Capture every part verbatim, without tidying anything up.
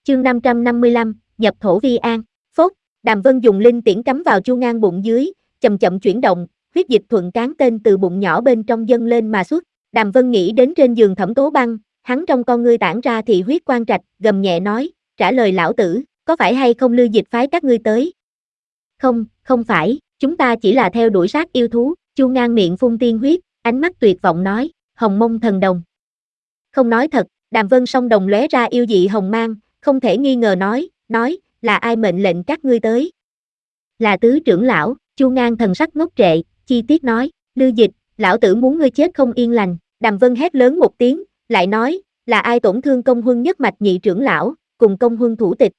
Chương năm trăm năm mươi lăm, nhập thổ vi an. Phốt, Đàm Vân dùng linh tiễn cắm vào chu ngang bụng dưới, chậm chậm chuyển động, huyết dịch thuận cán tên từ bụng nhỏ bên trong dâng lên mà xuất. Đàm Vân nghĩ đến trên giường Thẩm Tố Băng, hắn trong con ngươi tản ra thị huyết quang trạch, gầm nhẹ nói, trả lời lão tử, có phải hay không Lư Dịch phái các ngươi tới? Không, không phải, chúng ta chỉ là theo đuổi sát yêu thú. Chu ngang miệng phun tiên huyết, ánh mắt tuyệt vọng nói, hồng mông thần đồng. Không nói thật. Đàm Vân song đồng lóe ra yêu dị hồng mang, không thể nghi ngờ nói, nói, là ai mệnh lệnh các ngươi tới? Là tứ trưởng lão. Chu ngang thần sắc ngốc trệ, chi tiết nói, Lư Dịch, lão tử muốn ngươi chết không yên lành. Đàm Vân hét lớn một tiếng, lại nói, là ai tổn thương công huân nhất mạch nhị trưởng lão, cùng công huân thủ tịch?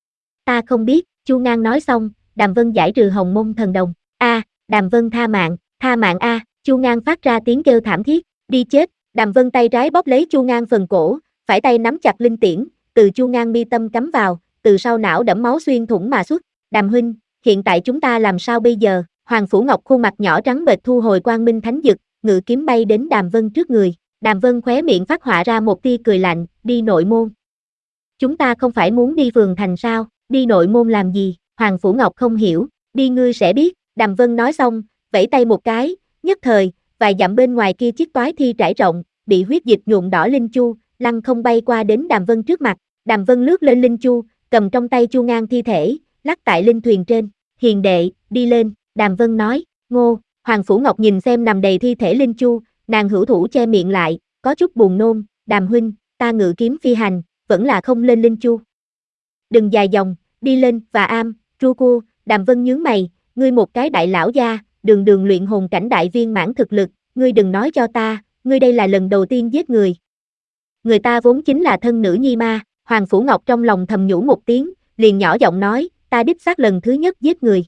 Ta không biết. Chu ngang nói xong, Đàm Vân giải trừ hồng mông thần đồng. A, Đàm Vân tha mạng, tha mạng a. Chu ngang phát ra tiếng kêu thảm thiết, đi chết. Đàm Vân tay trái bóp lấy Chu ngang phần cổ, phải tay nắm chặt linh tiễn, từ Chu ngang mi tâm cắm vào, từ sau não đẫm máu xuyên thủng mà xuất. Đàm huynh, hiện tại chúng ta làm sao bây giờ? Hoàng Phủ Ngọc khuôn mặt nhỏ trắng bệch thu hồi quang minh thánh dực, ngự kiếm bay đến Đàm Vân trước người. Đàm Vân khóe miệng phát họa ra một tia cười lạnh, đi nội môn. Chúng ta không phải muốn đi phường thành sao? Đi nội môn làm gì? Hoàng Phủ Ngọc không hiểu, đi ngươi sẽ biết. Đàm Vân nói xong, vẫy tay một cái, nhất thời, vài dặm bên ngoài kia chiếc toái thi trải rộng, bị huyết dịch nhuộm đỏ linh chu, lăng không bay qua đến Đàm Vân trước mặt. Đàm Vân lướt lên linh chu, cầm trong tay chu ngang thi thể, lắc tại linh thuyền trên. Hiền đệ, đi lên. Đàm Vân nói, ngô. Hoàng Phủ Ngọc nhìn xem nằm đầy thi thể linh chu, nàng hữu thủ che miệng lại, có chút buồn nôn. Đàm huynh, ta ngự kiếm phi hành, vẫn là không lên linh chu. Đừng dài dòng, đi lên. Và am, ru cua. Đàm Vân nhướng mày, ngươi một cái đại lão gia, đường đường luyện hồn cảnh đại viên mãn thực lực, ngươi đừng nói cho ta, ngươi đây là lần đầu tiên giết người. Người ta vốn chính là thân nữ nhi ma. Hoàng Phủ Ngọc trong lòng thầm nhủ một tiếng, liền nhỏ giọng nói, ta đích xác lần thứ nhất giết người.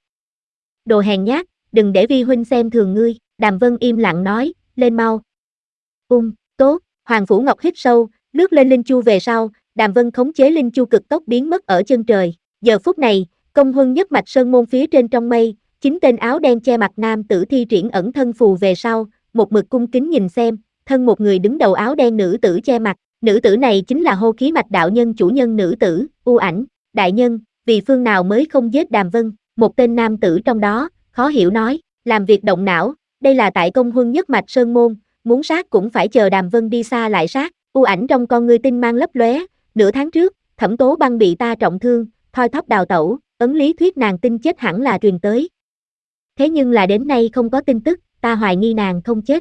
Đồ hèn nhát, đừng để vi huynh xem thường ngươi. Đàm Vân im lặng nói, lên mau. Ung, tốt. Hoàng Phủ Ngọc hít sâu, lướt lên linh chu về sau, Đàm Vân khống chế linh chu cực tốc biến mất ở chân trời. Giờ phút này, công huân nhất mạch sơn môn phía trên trong mây, chính tên áo đen che mặt nam tử thi triển ẩn thân phù về sau, một mực cung kính nhìn xem, thân một người đứng đầu áo đen nữ tử che mặt. Nữ tử này chính là hô khí mạch đạo nhân chủ nhân nữ tử, U Ảnh. Đại nhân, vì phương nào mới không giết Đàm Vân? Một tên nam tử trong đó, khó hiểu nói, làm việc động não, đây là tại công huân nhất mạch sơn môn, muốn sát cũng phải chờ Đàm Vân đi xa lại sát. U Ảnh trong con ngươi tinh mang lấp lóe, nửa tháng trước, Thẩm Tố Băng bị ta trọng thương, thoi thóp đào tẩu, ấn lý thuyết nàng tin chết hẳn là truyền tới. Thế nhưng là đến nay không có tin tức, ta hoài nghi nàng không chết.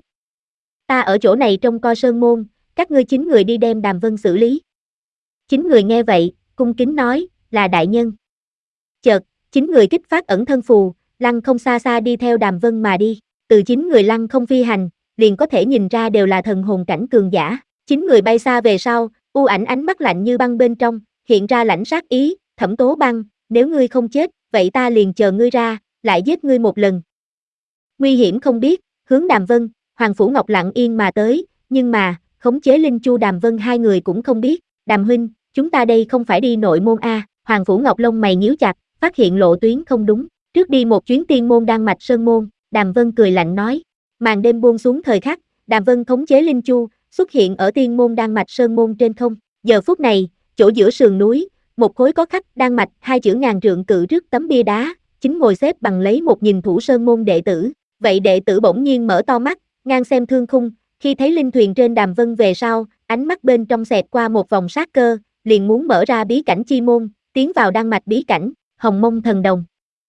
Ta ở chỗ này trông coi sơn môn, các ngươi chín người đi đem Đàm Vân xử lý. Chín người nghe vậy, cung kính nói, là đại nhân. Chợt, chín người kích phát ẩn thân phù, lăng không xa xa đi theo Đàm Vân mà đi. Từ chín người lăng không phi hành, liền có thể nhìn ra đều là thần hồn cảnh cường giả. Chín người bay xa về sau, U Ảnh ánh mắt lạnh như băng bên trong, hiện ra lãnh sát ý, Thẩm Tố Băng, nếu ngươi không chết, vậy ta liền chờ ngươi ra, lại giết ngươi một lần. Nguy hiểm không biết, hướng Đàm Vân, Hoàng Phủ Ngọc lặng yên mà tới, nhưng mà, khống chế linh chu Đàm Vân hai người cũng không biết. Đàm huynh, chúng ta đây không phải đi nội môn a? Hoàng Phủ Ngọc lông mày nhíu chặt, phát hiện lộ tuyến không đúng, trước đi một chuyến tiên môn đan mạch sơn môn. Đàm Vân cười lạnh nói, màn đêm buông xuống thời khắc, Đàm Vân khống chế linh chu, xuất hiện ở tiên môn đan mạch sơn môn trên không. Giờ phút này, chỗ giữa sườn núi, một khối có khắc đan mạch hai chữ ngàn trượng cự trước tấm bia đá, chính ngồi xếp bằng lấy một nhìn thủ sơn môn đệ tử. Vậy đệ tử bỗng nhiên mở to mắt, ngang xem thương khung, khi thấy linh thuyền trên Đàm Vân về sau, ánh mắt bên trong xẹt qua một vòng sát cơ, liền muốn mở ra bí cảnh chi môn, tiến vào đan mạch bí cảnh, hồng mông thần đồng.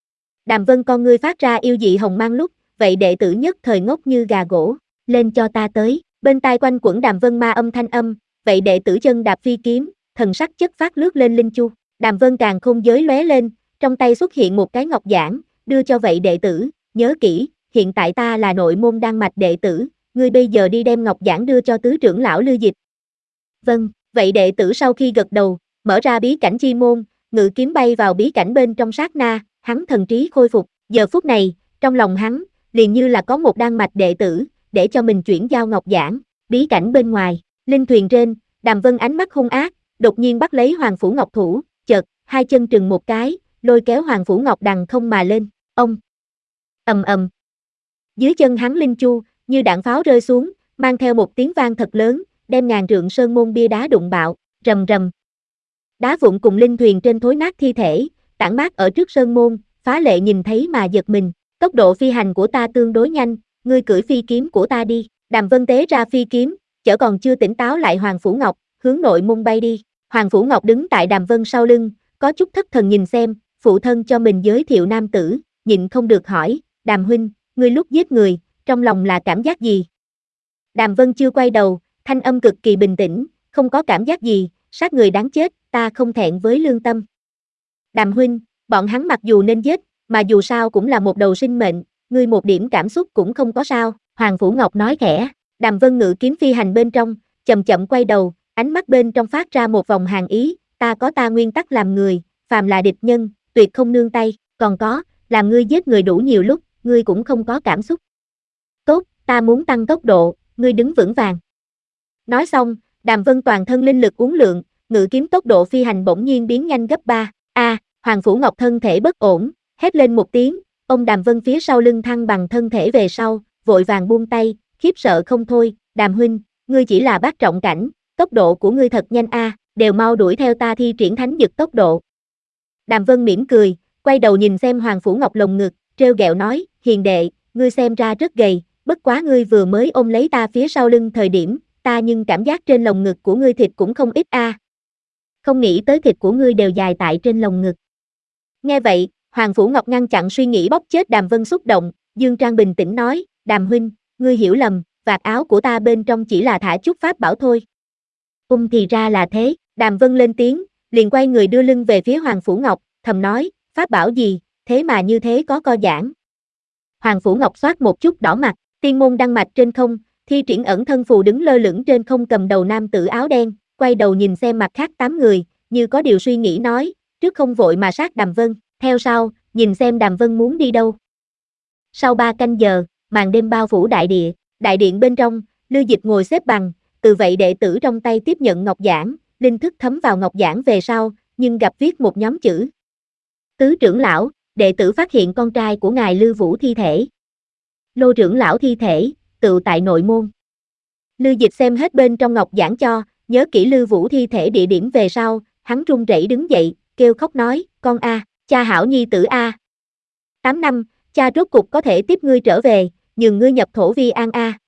Đàm Vân con ngươi phát ra yêu dị hồng mang lúc, vậy đệ tử nhất thời ngốc như gà gỗ, lên cho ta tới. Bên tai quanh quẩn Đàm Vân ma âm thanh âm, vậy đệ tử chân đạp phi kiếm, thần sắc chất phát lướt lên linh chu. Đàm Vân càng khôn giới lóe lên, trong tay xuất hiện một cái ngọc giản, đưa cho vậy đệ tử, nhớ kỹ, hiện tại ta là nội môn đan mạch đệ tử, ngươi bây giờ đi đem ngọc giản đưa cho tứ trưởng lão Lư Dịch. Vâng, vậy đệ tử sau khi gật đầu, mở ra bí cảnh chi môn, ngự kiếm bay vào bí cảnh bên trong sát na, hắn thần trí khôi phục. Giờ phút này, trong lòng hắn, liền như là có một đan mạch đệ tử, để cho mình chuyển giao ngọc giản. Bí cảnh bên ngoài, linh thuyền trên, Đàm Vân ánh mắt hung ác, đột nhiên bắt lấy Hoàng Phủ Ngọc thủ, chợt, hai chân trừng một cái, lôi kéo Hoàng Phủ Ngọc đằng không mà lên. Ông ầm ầm, dưới chân hắn linh chu như đạn pháo rơi xuống, mang theo một tiếng vang thật lớn, đem ngàn trượng sơn môn bia đá đụng bạo, rầm rầm. Đá vụn cùng linh thuyền trên thối nát thi thể, tản mát ở trước sơn môn, phá lệ nhìn thấy mà giật mình. Tốc độ phi hành của ta tương đối nhanh, ngươi cưỡi phi kiếm của ta đi. Đàm Vân tế ra phi kiếm, chở còn chưa tỉnh táo lại Hoàng Phủ Ngọc, hướng nội môn bay đi. Hoàng Phủ Ngọc đứng tại Đàm Vân sau lưng, có chút thất thần nhìn xem, phụ thân cho mình giới thiệu nam tử, nhịn không được hỏi, Đàm huynh, ngươi lúc giết người, trong lòng là cảm giác gì? Đàm Vân chưa quay đầu, thanh âm cực kỳ bình tĩnh, không có cảm giác gì, sát người đáng chết, ta không thẹn với lương tâm. Đàm huynh, bọn hắn mặc dù nên giết, mà dù sao cũng là một đầu sinh mệnh, ngươi một điểm cảm xúc cũng không có sao, Hoàng Phủ Ngọc nói khẽ. Đàm Vân ngự kiếm phi hành bên trong, chậm chậm quay đầu, ánh mắt bên trong phát ra một vòng hàn ý, ta có ta nguyên tắc làm người, phàm là địch nhân, tuyệt không nương tay, còn có, làm ngươi giết người đủ nhiều lúc, ngươi cũng không có cảm xúc. Tốt, ta muốn tăng tốc độ, ngươi đứng vững vàng. Nói xong, Đàm Vân toàn thân linh lực uốn lượn, ngự kiếm tốc độ phi hành bỗng nhiên biến nhanh gấp ba. A, Hoàng Phủ Ngọc thân thể bất ổn, hét lên một tiếng, ông Đàm Vân phía sau lưng thăng bằng thân thể về sau, vội vàng buông tay, khiếp sợ không thôi, Đàm huynh, ngươi chỉ là bát trọng cảnh, tốc độ của ngươi thật nhanh a, đều mau đuổi theo ta thi triển thánh dực tốc độ. Đàm Vân mỉm cười, quay đầu nhìn xem Hoàng Phủ Ngọc lồng ngực, trêu ghẹo nói, hiền đệ, ngươi xem ra rất gầy, bất quá ngươi vừa mới ôm lấy ta phía sau lưng thời điểm, ta nhưng cảm giác trên lồng ngực của ngươi thịt cũng không ít a. Không nghĩ tới thịt của ngươi đều dài tại trên lồng ngực. Nghe vậy, Hoàng Phủ Ngọc ngăn chặn suy nghĩ bóc chết Đàm Vân xúc động, Dương Trang bình tĩnh nói, Đàm huynh, ngươi hiểu lầm, vạt áo của ta bên trong chỉ là thả chút pháp bảo thôi. Um thì ra là thế, Đàm Vân lên tiếng, liền quay người đưa lưng về phía Hoàng Phủ Ngọc, thầm nói, pháp bảo gì, thế mà như thế có co giãn. Hoàng Phủ Ngọc xoát một chút đỏ mặt, tiên môn đăng mạch trên không, thi triển ẩn thân phù đứng lơ lửng trên không cầm đầu nam tử áo đen, quay đầu nhìn xem mặt khác tám người, như có điều suy nghĩ nói, trước không vội mà sát Đàm Vân, theo sau, nhìn xem Đàm Vân muốn đi đâu. Sau ba canh giờ, màn đêm bao phủ đại địa, đại điện bên trong, Lưu Dịch ngồi xếp bằng, từ vậy đệ tử trong tay tiếp nhận ngọc giản, linh thức thấm vào ngọc giản về sau, nhưng gặp viết một nhóm chữ. Tứ trưởng lão, đệ tử phát hiện con trai của ngài Lưu Vũ thi thể. Lô trưởng lão thi thể, tựu tại nội môn. Lưu Dịch xem hết bên trong ngọc giản cho, nhớ kỹ Lưu Vũ thi thể địa điểm về sau, hắn run rẩy đứng dậy, kêu khóc nói, con a, cha hảo nhi tử a. Tám năm, cha rốt cục có thể tiếp ngươi trở về, nhường ngươi nhập thổ vi an a.